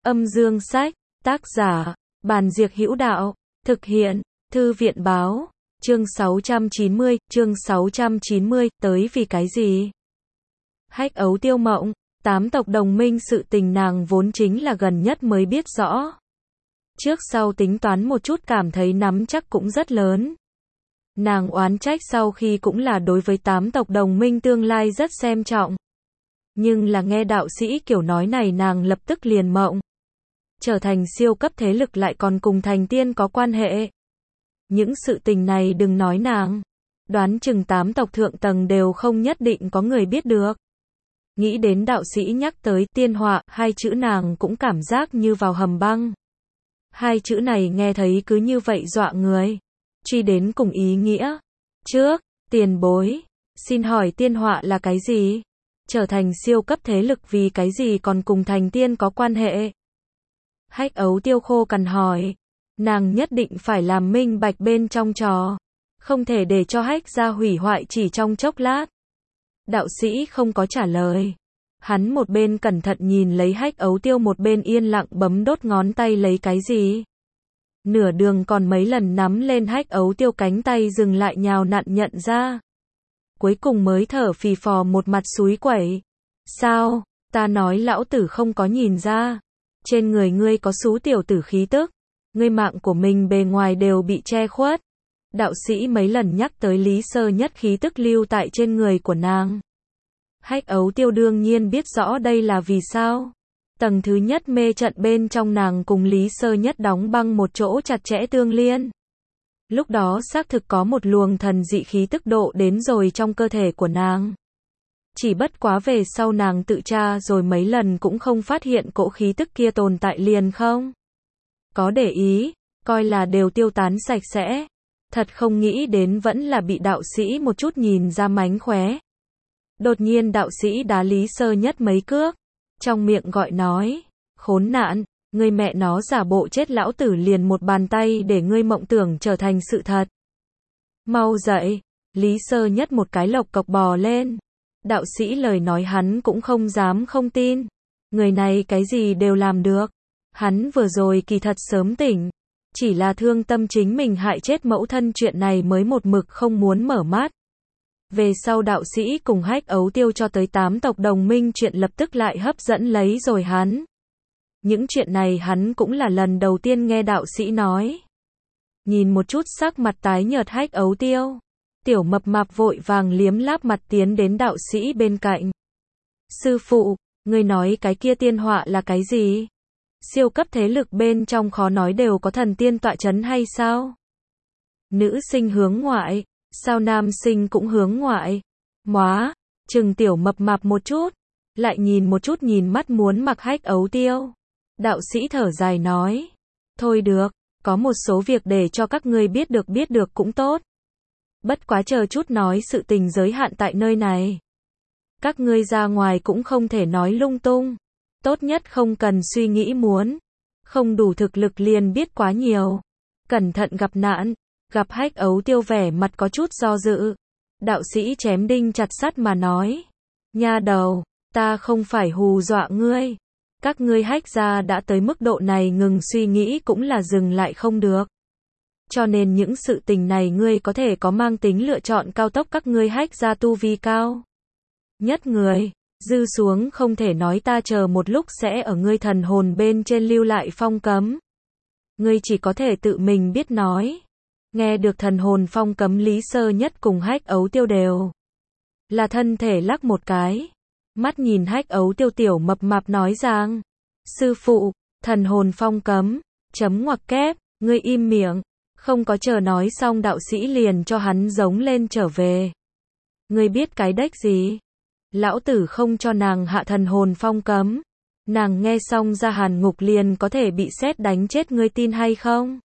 Âm dương sách, tác giả, Bàn Diệc Hữu Đạo, thực hiện, Thư viện báo, chương 690, tới vì cái gì? Hách Ấu Tiêu mộng, 8 tộc đồng minh sự tình nàng vốn chính là gần nhất mới biết rõ. Trước sau tính toán một chút cảm thấy nắm chắc cũng rất lớn. Nàng oán trách sau khi cũng là đối với 8 tộc đồng minh tương lai rất xem trọng. Nhưng là nghe đạo sĩ kiểu nói này nàng lập tức liền mộng. Trở thành siêu cấp thế lực lại còn cùng thành tiên có quan hệ. Những sự tình này đừng nói nàng. Đoán chừng 8 tộc thượng tầng đều không nhất định có người biết được. Nghĩ đến đạo sĩ nhắc tới tiên họa, hai chữ nàng cũng cảm giác như vào hầm băng. Hai chữ này nghe thấy cứ như vậy dọa người. Truy đến cùng ý nghĩa. Trước, tiền bối, xin hỏi tiên họa là cái gì? Trở thành siêu cấp thế lực vì cái gì còn cùng thành tiên có quan hệ? Hách Ấu Tiêu khô cằn hỏi. Nàng nhất định phải làm minh bạch bên trong trò. Không thể để cho Hách gia hủy hoại chỉ trong chốc lát. Đạo sĩ không có trả lời. Hắn một bên cẩn thận nhìn lấy Hách Ấu Tiêu một bên yên lặng bấm đốt ngón tay lấy cái gì. Nửa đường còn mấy lần nắm lên Hách Ấu Tiêu cánh tay dừng lại nhào nặn nhận ra. Cuối cùng mới thở phì phò một mặt xúi quẩy. Sao, ta nói lão tử không có nhìn ra. Trên người ngươi có xú tiểu tử khí tức. Ngươi mạng của mình bề ngoài đều bị che khuất. Đạo sĩ mấy lần nhắc tới Lý Sơ Nhất khí tức lưu tại trên người của nàng. Hách Ấu Tiêu đương nhiên biết rõ đây là vì sao. Tầng thứ nhất mê trận bên trong nàng cùng Lý Sơ Nhất đóng băng một chỗ chặt chẽ tương liên. Lúc đó xác thực có một luồng thần dị khí tức độ đến rồi trong cơ thể của nàng. Chỉ bất quá về sau nàng tự tra rồi mấy lần cũng không phát hiện cỗ khí tức kia tồn tại liền không. Có để ý, coi là đều tiêu tán sạch sẽ. Thật không nghĩ đến vẫn là bị đạo sĩ một chút nhìn ra mánh khóe. Đột nhiên đạo sĩ đá Lý Sơ Nhất mấy cước. Trong miệng gọi nói, khốn nạn, ngươi mẹ nó giả bộ chết lão tử liền một bàn tay để ngươi mộng tưởng trở thành sự thật. Mau dậy, Lý Sơ Nhất một cái lộc cộc bò lên. Đạo sĩ lời nói hắn cũng không dám không tin. Người này cái gì đều làm được. Hắn vừa rồi kỳ thật sớm tỉnh. Chỉ là thương tâm chính mình hại chết mẫu thân chuyện này mới một mực không muốn mở mắt. Về sau đạo sĩ cùng Hách Ấu Tiêu cho tới 8 tộc đồng minh chuyện lập tức lại hấp dẫn lấy rồi hắn. Những chuyện này hắn cũng là lần đầu tiên nghe đạo sĩ nói. Nhìn một chút sắc mặt tái nhợt Hách Ấu Tiêu. Tiểu mập mạp vội vàng liếm láp mặt tiến đến đạo sĩ bên cạnh. Sư phụ, ngươi nói cái kia tiên họa là cái gì? Siêu cấp thế lực bên trong khó nói đều có thần tiên tọa chấn hay sao? Nữ sinh hướng ngoại, sao nam sinh cũng hướng ngoại? Móa, chừng tiểu mập mạp một chút, lại nhìn một chút nhìn mắt muốn mặc Hách Ấu Tiêu. Đạo sĩ thở dài nói, thôi được, có một số việc để cho các ngươi biết được cũng tốt. Bất quá chờ chút nói sự tình giới hạn tại nơi này. Các ngươi ra ngoài cũng không thể nói lung tung. Tốt nhất không cần suy nghĩ muốn. Không đủ thực lực liền biết quá nhiều. Cẩn thận gặp nạn. Gặp Hách Ấu Tiêu vẻ mặt có chút do dự. Đạo sĩ chém đinh chặt sắt mà nói. Nha đầu, ta không phải hù dọa ngươi. Các ngươi Hách gia đã tới mức độ này ngừng suy nghĩ cũng là dừng lại không được. Cho nên những sự tình này ngươi có thể có mang tính lựa chọn cao tốc các ngươi Hách gia tu vi cao. Nhất người. Dư xuống không thể nói ta chờ một lúc sẽ ở ngươi thần hồn bên trên lưu lại phong cấm. Ngươi chỉ có thể tự mình biết nói. Nghe được thần hồn phong cấm Lý Sơ Nhất cùng Hách Ấu Tiêu đều là thân thể lắc một cái. Mắt nhìn Hách Ấu Tiêu tiểu mập mạp nói rằng. Sư phụ, thần hồn phong cấm, chấm ngoặc kép, ngươi im miệng. Không có chờ nói xong đạo sĩ liền cho hắn giống lên trở về. Ngươi biết cái đếch gì? Lão tử không cho nàng hạ thần hồn phong cấm. Nàng nghe xong ra hàn ngục liền có thể bị sét đánh chết ngươi tin hay không?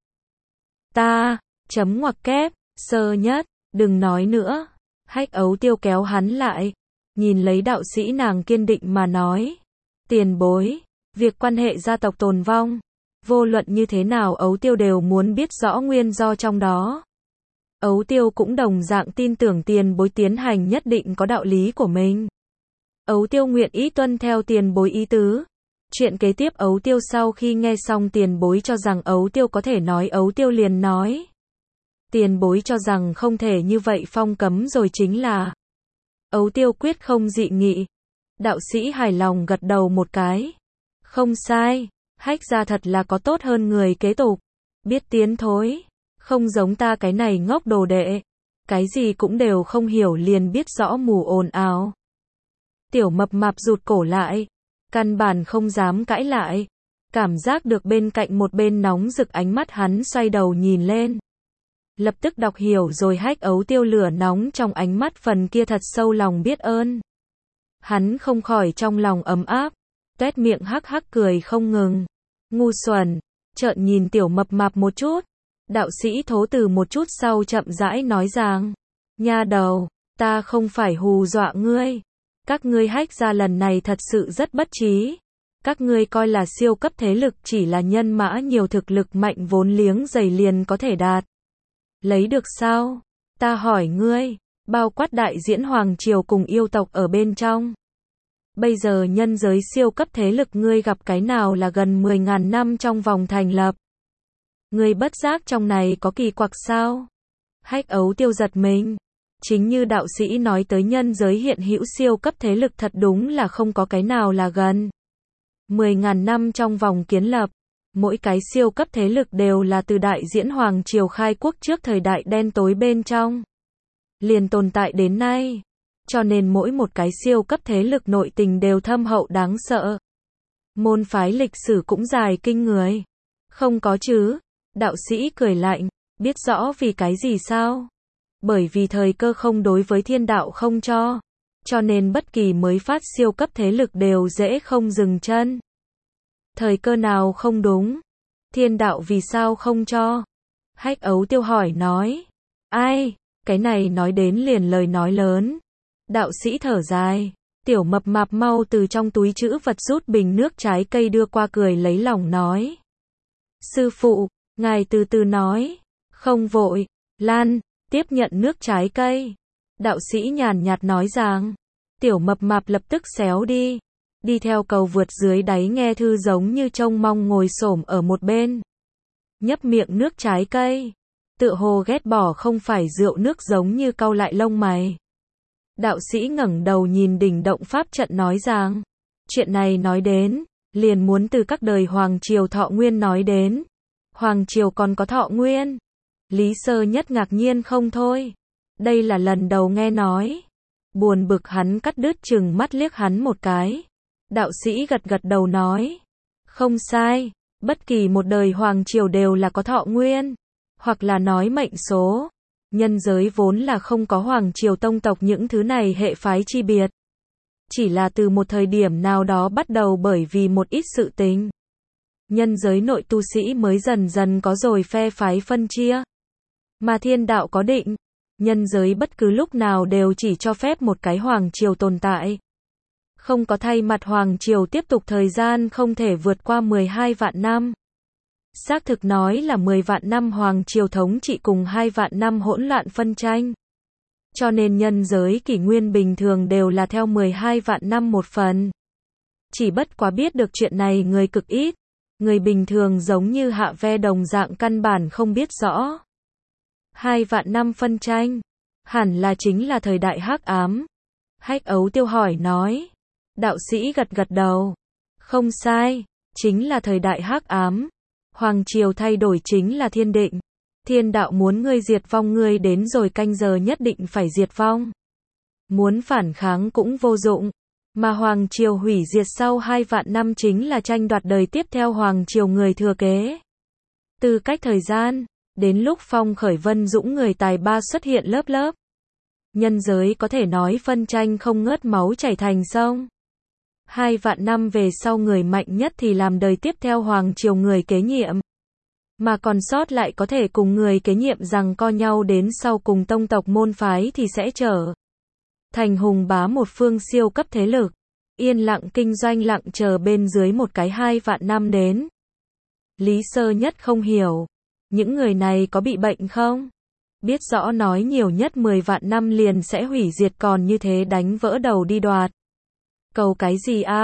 Ta, chấm ngoặc kép, Sơ Nhất, đừng nói nữa. Hách Ấu Tiêu kéo hắn lại. Nhìn lấy đạo sĩ nàng kiên định mà nói. Tiền bối, việc quan hệ gia tộc tồn vong. Vô luận như thế nào Ấu Tiêu đều muốn biết rõ nguyên do trong đó. Ấu Tiêu cũng đồng dạng tin tưởng tiền bối tiến hành nhất định có đạo lý của mình. Ấu Tiêu nguyện ý tuân theo tiền bối ý tứ. Chuyện kế tiếp Ấu Tiêu sau khi nghe xong tiền bối cho rằng Ấu Tiêu có thể nói, Ấu Tiêu liền nói. Tiền bối cho rằng không thể như vậy phong cấm rồi chính là. Ấu Tiêu quyết không dị nghị. Đạo sĩ hài lòng gật đầu một cái. Không sai, Hách gia thật là có tốt hơn người kế tục. Biết tiến thối, không giống ta cái này ngốc đồ đệ. Cái gì cũng đều không hiểu liền biết rõ mù ồn ào. Tiểu mập mạp rụt cổ lại, căn bản không dám cãi lại. Cảm giác được bên cạnh một bên nóng rực ánh mắt hắn xoay đầu nhìn lên. Lập tức đọc hiểu rồi Hách Ấu Tiêu lửa nóng trong ánh mắt phần kia thật sâu lòng biết ơn. Hắn không khỏi trong lòng ấm áp, tuét miệng hắc hắc cười không ngừng. Ngu xuẩn, trợn nhìn tiểu mập mạp một chút. Đạo sĩ thố từ một chút sau chậm rãi nói rằng, nha đầu, ta không phải hù dọa ngươi. Các ngươi Hách gia lần này thật sự rất bất trí. Các ngươi coi là siêu cấp thế lực chỉ là nhân mã nhiều thực lực mạnh vốn liếng dày liền có thể đạt. Lấy được sao? Ta hỏi ngươi, bao quát đại diễn hoàng triều cùng yêu tộc ở bên trong. Bây giờ nhân giới siêu cấp thế lực ngươi gặp cái nào là gần 10.000 năm trong vòng thành lập. Ngươi bất giác trong này có kỳ quặc sao? Hách Ấu Tiêu giật mình. Chính như đạo sĩ nói tới nhân giới hiện hữu siêu cấp thế lực thật đúng là không có cái nào là gần 10.000 năm trong vòng kiến lập. Mỗi cái siêu cấp thế lực đều là từ đại diễn hoàng triều khai quốc trước thời đại đen tối bên trong. Liền tồn tại đến nay. Cho nên mỗi một cái siêu cấp thế lực nội tình đều thâm hậu đáng sợ. Môn phái lịch sử cũng dài kinh người. Không có chứ. Đạo sĩ cười lạnh. Biết rõ vì cái gì sao? Bởi vì thời cơ không đối với thiên đạo không cho. Cho nên bất kỳ mới phát siêu cấp thế lực đều dễ không dừng chân. Thời cơ nào không đúng? Thiên đạo vì sao không cho? Hách Ấu Tiêu hỏi nói. Ai? Cái này nói đến liền lời nói lớn. Đạo sĩ thở dài. Tiểu mập mạp mau từ trong túi trữ vật rút bình nước trái cây đưa qua cười lấy lòng nói. Sư phụ, ngài từ từ nói. Không vội. Lan, tiếp nhận nước trái cây. Đạo sĩ nhàn nhạt nói rằng. Tiểu mập mạp lập tức xéo đi. Đi theo cầu vượt dưới đáy nghe thư giống như trông mong ngồi xổm ở một bên. Nhấp miệng nước trái cây. Tựa hồ ghét bỏ không phải rượu nước giống như cau lại lông mày. Đạo sĩ ngẩng đầu nhìn đỉnh động pháp trận nói rằng. Chuyện này nói đến, liền muốn từ các đời Hoàng Triều Thọ Nguyên nói đến. Hoàng Triều còn có Thọ Nguyên. Lý Sơ Nhất ngạc nhiên không thôi. Đây là lần đầu nghe nói. Buồn bực hắn cắt đứt chừng mắt liếc hắn một cái. Đạo sĩ gật gật đầu nói. Không sai, bất kỳ một đời Hoàng Triều đều là có thọ nguyên. Hoặc là nói mệnh số. Nhân giới vốn là không có Hoàng Triều tông tộc những thứ này hệ phái chi biệt. Chỉ là từ một thời điểm nào đó bắt đầu bởi vì một ít sự tình. Nhân giới nội tu sĩ mới dần dần có rồi phe phái phân chia. Mà thiên đạo có định. Nhân giới bất cứ lúc nào đều chỉ cho phép một cái Hoàng Triều tồn tại. Không có thay mặt Hoàng Triều tiếp tục thời gian không thể vượt qua 12 vạn năm. Xác thực nói là 10 vạn năm Hoàng Triều thống trị cùng 2 vạn năm hỗn loạn phân tranh. Cho nên nhân giới kỷ nguyên bình thường đều là theo 12 vạn năm một phần. Chỉ bất quá biết được chuyện này người cực ít. Người bình thường giống như Hạ Ve đồng dạng căn bản không biết rõ. 2 vạn năm phân tranh. Hẳn là chính là thời đại hắc ám. Hách Ấu Tiêu hỏi nói. Đạo sĩ gật gật đầu. Không sai, chính là thời đại hắc ám. Hoàng Triều thay đổi chính là thiên định. Thiên đạo muốn ngươi diệt vong ngươi đến rồi canh giờ nhất định phải diệt vong. Muốn phản kháng cũng vô dụng. Mà Hoàng Triều hủy diệt sau 2 vạn năm chính là tranh đoạt đời tiếp theo Hoàng Triều người thừa kế. Từ cách thời gian, đến lúc phong khởi vân dũng người tài ba xuất hiện lớp lớp. Nhân giới có thể nói phân tranh không ngớt máu chảy thành sông. 2 vạn năm về sau người mạnh nhất thì làm đời tiếp theo Hoàng Triều người kế nhiệm. Mà còn sót lại có thể cùng người kế nhiệm giằng co nhau đến sau cùng tông tộc môn phái thì sẽ trở thành hùng bá một phương siêu cấp thế lực. Yên lặng kinh doanh lặng chờ bên dưới một cái 2 vạn năm đến. Lý Sơ Nhất không hiểu. Những người này có bị bệnh không? Biết rõ nói nhiều nhất 10 vạn năm liền sẽ hủy diệt còn như thế đánh vỡ đầu đi đoạt. Cầu cái gì a?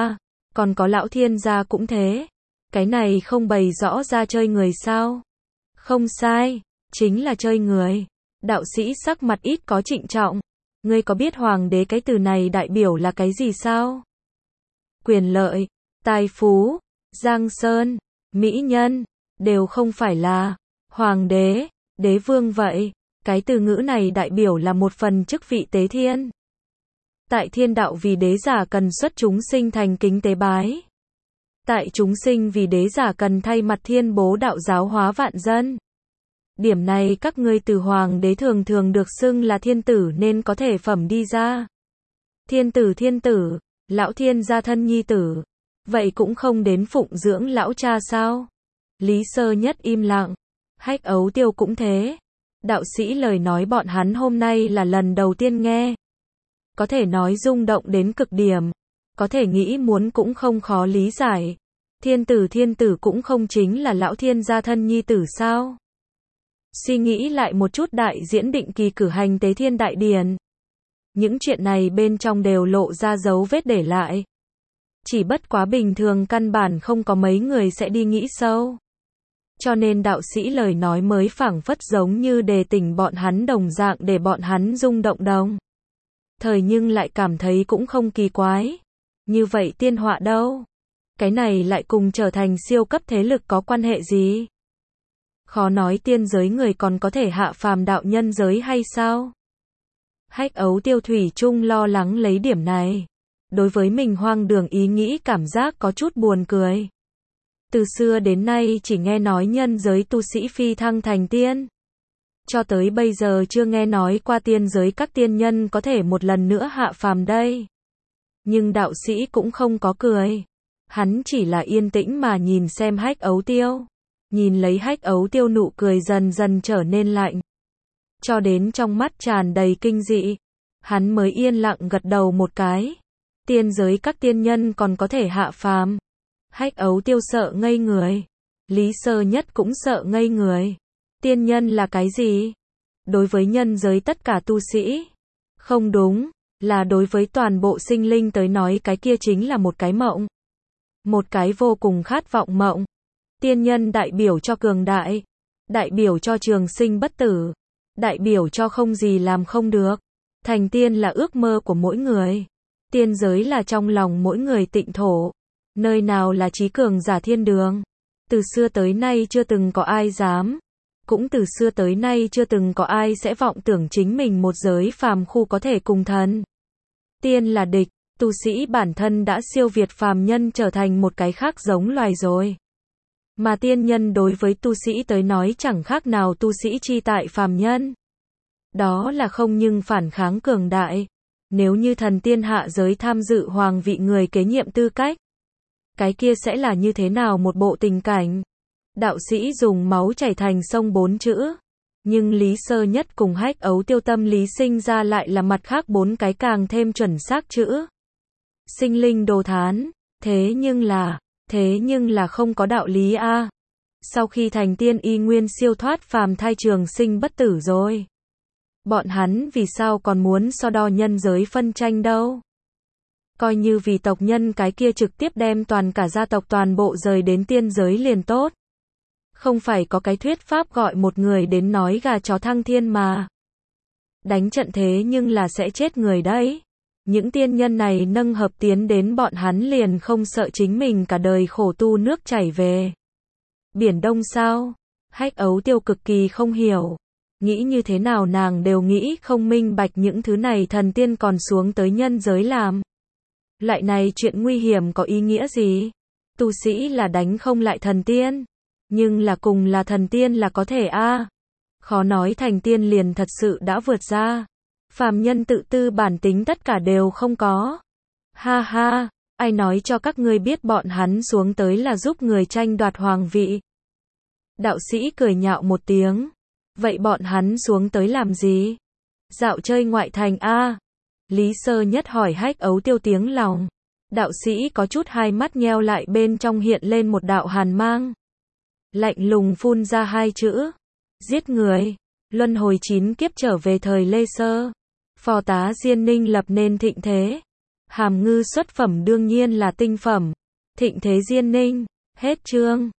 Còn có lão thiên gia cũng thế. Cái này không bày rõ ra chơi người sao? Không sai, chính là chơi người. Đạo sĩ sắc mặt ít có trịnh trọng. Ngươi có biết hoàng đế cái từ này đại biểu là cái gì sao? Quyền lợi, tài phú, giang sơn, mỹ nhân, đều không phải là hoàng đế, đế vương vậy. Cái từ ngữ này đại biểu là một phần chức vị tế thiên. Tại thiên đạo vì đế giả cần xuất chúng sinh thành kính tế bái. Tại chúng sinh vì đế giả cần thay mặt thiên bố đạo giáo hóa vạn dân. Điểm này các ngươi từ hoàng đế thường thường được xưng là thiên tử nên có thể phẩm đi ra. Thiên tử, lão thiên gia thân nhi tử. Vậy cũng không đến phụng dưỡng lão cha sao? Lý Sơ Nhất im lặng. Hách Ấu Tiêu cũng thế. Đạo sĩ lời nói bọn hắn hôm nay là lần đầu tiên nghe. Có thể nói rung động đến cực điểm. Có thể nghĩ muốn cũng không khó lý giải. Thiên tử cũng không chính là lão thiên gia thân nhi tử sao? Suy nghĩ lại một chút đại diễn định kỳ cử hành tế thiên đại điển. Những chuyện này bên trong đều lộ ra dấu vết để lại. Chỉ bất quá bình thường căn bản không có mấy người sẽ đi nghĩ sâu. Cho nên đạo sĩ lời nói mới phảng phất giống như đề tỉnh bọn hắn đồng dạng để bọn hắn rung động đồng. Thời nhưng lại cảm thấy cũng không kỳ quái. Như vậy tiên họa đâu? Cái này lại cùng trở thành siêu cấp thế lực có quan hệ gì? Khó nói tiên giới người còn có thể hạ phàm đạo nhân giới hay sao? Hách Ấu Tiêu thủy chung lo lắng lấy điểm này. Đối với mình hoang đường ý nghĩ cảm giác có chút buồn cười. Từ xưa đến nay chỉ nghe nói nhân giới tu sĩ phi thăng thành tiên. Cho tới bây giờ chưa nghe nói qua tiên giới các tiên nhân có thể một lần nữa hạ phàm đây. Nhưng đạo sĩ cũng không có cười. Hắn chỉ là yên tĩnh mà nhìn xem Hách Ấu Tiêu. Nhìn lấy Hách Ấu Tiêu nụ cười dần dần trở nên lạnh. Cho đến trong mắt tràn đầy kinh dị. Hắn mới yên lặng gật đầu một cái. Tiên giới các tiên nhân còn có thể hạ phàm. Hách Ấu Tiêu sợ ngây người. Lý Sơ Nhất cũng sợ ngây người. Tiên nhân là cái gì? Đối với nhân giới tất cả tu sĩ. Không đúng, là đối với toàn bộ sinh linh tới nói cái kia chính là một cái mộng. Một cái vô cùng khát vọng mộng. Tiên nhân đại biểu cho cường đại. Đại biểu cho trường sinh bất tử. Đại biểu cho không gì làm không được. Thành tiên là ước mơ của mỗi người. Tiên giới là trong lòng mỗi người tịnh thổ. Nơi nào là trí cường giả thiên đường. Từ xưa tới nay chưa từng có ai dám. Cũng từ xưa tới nay chưa từng có ai sẽ vọng tưởng chính mình một giới phàm khu có thể cùng thần. Tiên là địch, tu sĩ bản thân đã siêu việt phàm nhân trở thành một cái khác giống loài rồi. Mà tiên nhân đối với tu sĩ tới nói chẳng khác nào tu sĩ chi tại phàm nhân. Đó là không nhưng phản kháng cường đại. Nếu như thần tiên hạ giới tham dự hoàng vị người kế nhiệm tư cách, cái kia sẽ là như thế nào một bộ tình cảnh? Đạo sĩ dùng máu chảy thành sông 4 chữ. Nhưng Lý Sơ Nhất cùng Hách Ấu Tiêu tâm lý sinh ra lại là mặt khác 4 cái càng thêm chuẩn xác chữ. Sinh linh đồ thán. Thế nhưng là không có đạo lý a. Sau khi thành tiên y nguyên siêu thoát phàm thai trường sinh bất tử rồi. Bọn hắn vì sao còn muốn so đo nhân giới phân tranh đâu? Coi như vì tộc nhân cái kia trực tiếp đem toàn cả gia tộc toàn bộ rời đến tiên giới liền tốt. Không phải có cái thuyết pháp gọi một người đến nói gà chó thăng thiên mà. Đánh trận thế nhưng là sẽ chết người đấy. Những tiên nhân này nâng hợp tiến đến bọn hắn liền không sợ chính mình cả đời khổ tu nước chảy về Biển Đông sao? Hách Ấu Tiêu cực kỳ không hiểu. Nghĩ như thế nào nàng đều nghĩ không minh bạch những thứ này thần tiên còn xuống tới nhân giới làm. Lại này chuyện nguy hiểm có ý nghĩa gì? Tu sĩ là đánh không lại thần tiên. Nhưng là cùng là thần tiên là có thể a. Khó nói thành tiên liền thật sự đã vượt ra. Phàm nhân tự tư bản tính tất cả đều không có. Ha ha, ai nói cho các ngươi biết bọn hắn xuống tới là giúp người tranh đoạt hoàng vị. Đạo sĩ cười nhạo một tiếng. Vậy bọn hắn xuống tới làm gì? Dạo chơi ngoại thành a. Lý Sơ Nhất hỏi Hách Ấu Tiêu tiếng lòng. Đạo sĩ có chút hai mắt nheo lại bên trong hiện lên một đạo hàn mang. Lạnh lùng phun ra 2 chữ. Giết người. Luân hồi 9 kiếp trở về thời Lê Sơ. Phò tá Diên Ninh lập nên thịnh thế. Hàm ngư xuất phẩm đương nhiên là tinh phẩm. Thịnh thế Diên Ninh. Hết chương.